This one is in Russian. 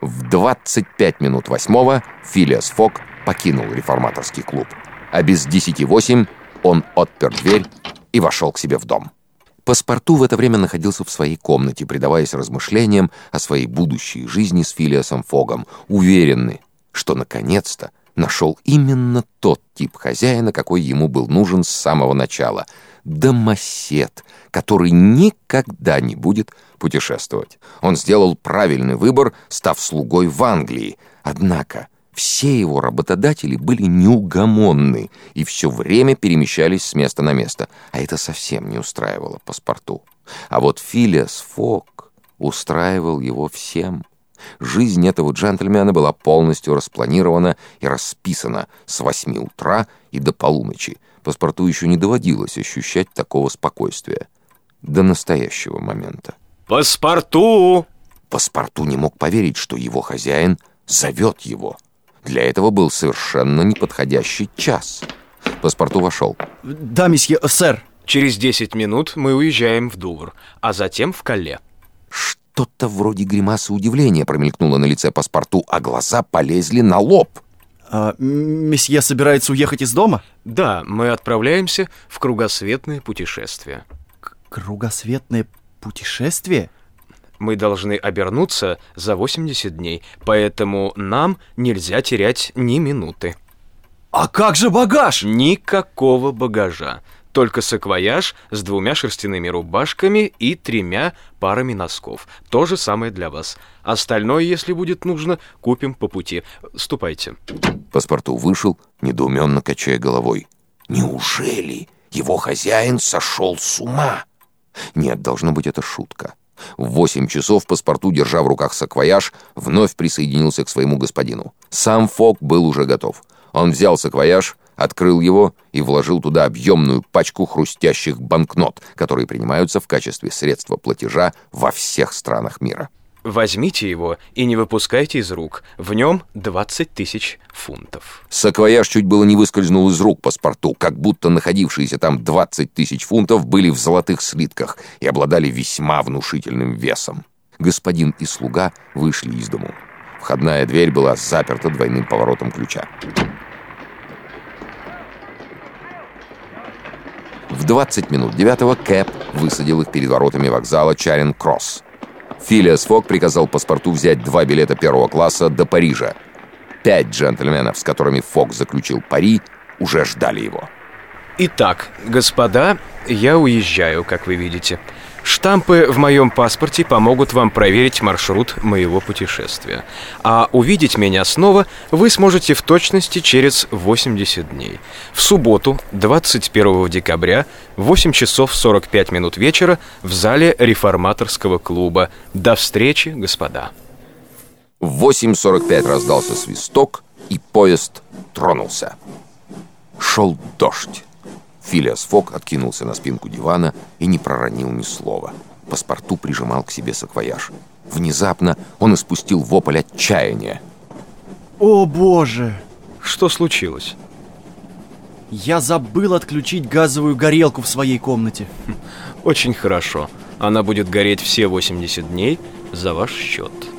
В 25 минут 8 Филиас Фок покинул реформаторский клуб, а без 10:08 он отпер дверь и вошел к себе в дом. Паспарту в это время находился в своей комнате, предаваясь размышлениям о своей будущей жизни с Филиасом Фогом, уверенный, что наконец-то нашел именно тот тип хозяина, какой ему был нужен с самого начала. Домосед, который никогда не будет путешествовать. Он сделал правильный выбор, став слугой в Англии. Однако все его работодатели были неугомонны и все время перемещались с места на место. А это совсем не устраивало Паспарту. А вот Филиас Фок устраивал его всем. Жизнь этого джентльмена была полностью распланирована и расписана с 8 утра и до полуночи. Паспарту еще не доводилось ощущать такого спокойствия. До настоящего момента. Паспарту! Паспарту не мог поверить, что его хозяин зовет его. Для этого был совершенно неподходящий час. Паспарту вошел. Да, месье, сэр. Через 10 минут мы уезжаем в Дувр, а затем в Калле. Что-то вроде гримасы удивления промелькнуло на лице Паспарту, а глаза полезли на лоб. Месье собирается уехать из дома? Да, мы отправляемся в кругосветное путешествие. Кругосветное путешествие? Мы должны обернуться за 80 дней, поэтому нам нельзя терять ни минуты. А как же багаж? Никакого багажа. Только саквояж с 2 шерстяными рубашками и 3 парами носков. То же самое для вас. Остальное, если будет нужно, купим по пути. Ступайте. Паспарту вышел, недоуменно качая головой. Неужели его хозяин сошел с ума? Нет, должно быть, это шутка. В 8 часов Паспарту, держа в руках саквояж, вновь присоединился к своему господину. Сам Фок был уже готов. Он взял саквояж, открыл его и вложил туда объемную пачку хрустящих банкнот, которые принимаются в качестве средства платежа во всех странах мира. Возьмите его и не выпускайте из рук. В нем 20 000 фунтов. Саквояж чуть было не выскользнул из рук Паспарту, как будто находившиеся там 20 000 фунтов были в золотых слитках и обладали весьма внушительным весом. Господин и слуга вышли из дому. Входная дверь была заперта двойным поворотом ключа. В 20 минут 9 Кэб высадил их перед воротами вокзала Чаринг-Кросс. Филиас Фок приказал Паспарту взять 2 билета первого класса до Парижа. 5 джентльменов, с которыми Фок заключил пари, уже ждали его. Итак, господа, я уезжаю, как вы видите. Штампы в моем паспорте помогут вам проверить маршрут моего путешествия. А увидеть меня снова вы сможете в точности через 80 дней. В субботу, 21 декабря, в 8 часов 45 минут вечера в зале реформаторского клуба. До встречи, господа. В 8:45 раздался свисток, и поезд тронулся. Шел дождь. Филиас Фок откинулся на спинку дивана и не проронил ни слова. Паспарту прижимал к себе саквояж. Внезапно он испустил вопль отчаяния. О, боже! Что случилось? Я забыл отключить газовую горелку в своей комнате. Очень хорошо. Она будет гореть все 80 дней за ваш счет.